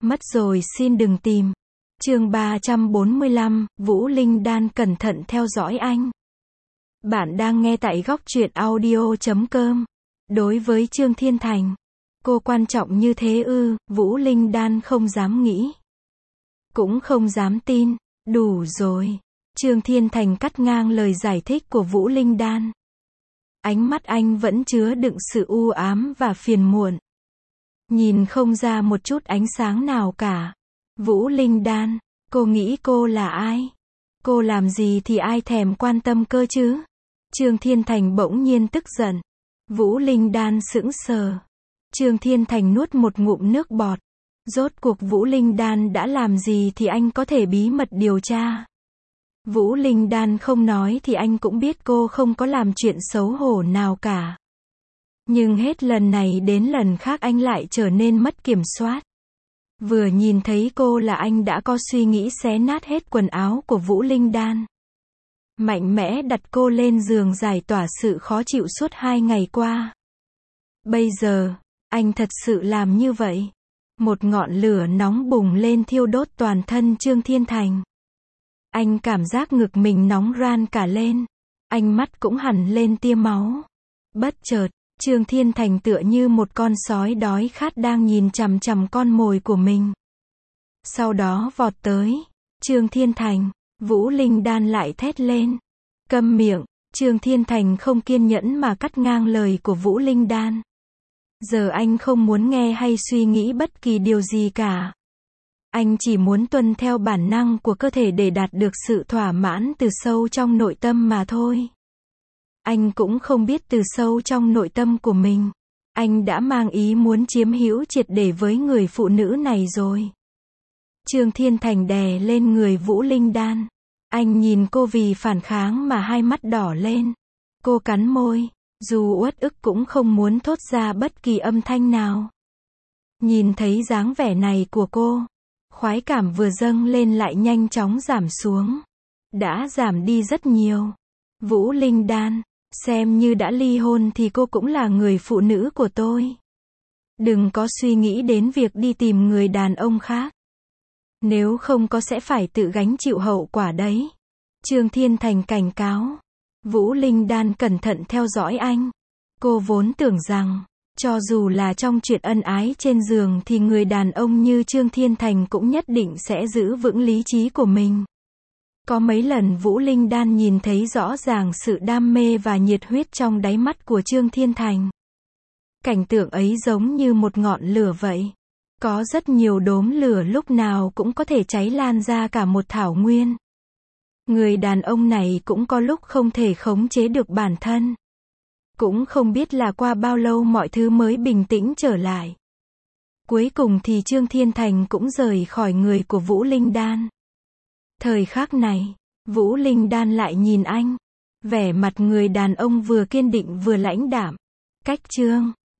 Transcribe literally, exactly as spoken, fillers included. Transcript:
Mất rồi xin đừng tìm. Chương ba trăm bốn mươi lăm, Vũ Linh Đan cẩn thận theo dõi anh. Bạn đang nghe tại góc truyện audio chấm com. Đối với Trương Thiên Thành, cô quan trọng như thế ư? Vũ Linh Đan không dám nghĩ, cũng không dám tin. Đủ rồi. Trương Thiên Thành cắt ngang lời giải thích của Vũ Linh Đan. Ánh mắt anh vẫn chứa đựng sự u ám và phiền muộn. Nhìn không ra một chút ánh sáng nào cả. Vũ Linh Đan, cô nghĩ cô là ai? Cô làm gì thì ai thèm quan tâm cơ chứ? Trương Thiên Thành bỗng nhiên tức giận. Vũ Linh Đan sững sờ. Trương Thiên Thành nuốt một ngụm nước bọt. Rốt cuộc Vũ Linh Đan đã làm gì thì anh có thể bí mật điều tra? Vũ Linh Đan không nói thì anh cũng biết cô không có làm chuyện xấu hổ nào cả. Nhưng hết lần này đến lần khác anh lại trở nên mất kiểm soát. Vừa nhìn thấy cô là anh đã có suy nghĩ xé nát hết quần áo của Vũ Linh Đan. Mạnh mẽ đặt cô lên giường giải tỏa sự khó chịu suốt hai ngày qua. Bây giờ, anh thật sự làm như vậy. Một ngọn lửa nóng bùng lên thiêu đốt toàn thân Trương Thiên Thành. Anh cảm giác ngực mình nóng ran cả lên. Ánh mắt cũng hẳn lên tia máu. Bất chợt, Trương Thiên Thành tựa như một con sói đói khát đang nhìn chằm chằm con mồi của mình. Sau đó vọt tới. Trương Thiên Thành, Vũ Linh Đan lại thét lên. Câm miệng. Trương Thiên Thành không kiên nhẫn mà cắt ngang lời của Vũ Linh Đan. Giờ anh không muốn nghe hay suy nghĩ bất kỳ điều gì cả. Anh chỉ muốn tuân theo bản năng của cơ thể để đạt được sự thỏa mãn từ sâu trong nội tâm mà thôi. Anh cũng không biết từ sâu trong nội tâm của mình, anh đã mang ý muốn chiếm hữu triệt để với người phụ nữ này rồi. Trương Thiên Thành đè lên người Vũ Linh Đan. Anh nhìn cô vì phản kháng mà hai mắt đỏ lên. Cô cắn môi, dù uất ức cũng không muốn thốt ra bất kỳ âm thanh nào. Nhìn thấy dáng vẻ này của cô, khoái cảm vừa dâng lên lại nhanh chóng giảm xuống. Đã giảm đi rất nhiều. Vũ Linh Đan, xem như đã ly hôn thì cô cũng là người phụ nữ của tôi. Đừng có suy nghĩ đến việc đi tìm người đàn ông khác. Nếu không có sẽ phải tự gánh chịu hậu quả đấy. Trương Thiên Thành cảnh cáo. Vũ Linh Đan cẩn thận theo dõi anh. Cô vốn tưởng rằng, cho dù là trong chuyện ân ái trên giường thì người đàn ông như Trương Thiên Thành cũng nhất định sẽ giữ vững lý trí của mình. Có mấy lần Vũ Linh Đan nhìn thấy rõ ràng sự đam mê và nhiệt huyết trong đáy mắt của Trương Thiên Thành. Cảnh tượng ấy giống như một ngọn lửa vậy. Có rất nhiều đốm lửa lúc nào cũng có thể cháy lan ra cả một thảo nguyên. Người đàn ông này cũng có lúc không thể khống chế được bản thân. Cũng không biết là qua bao lâu mọi thứ mới bình tĩnh trở lại. Cuối cùng thì Trương Thiên Thành cũng rời khỏi người của Vũ Linh Đan. Thời khắc này, Vũ Linh Đan lại nhìn anh. Vẻ mặt người đàn ông vừa kiên định vừa lãnh đạm. Cách Trương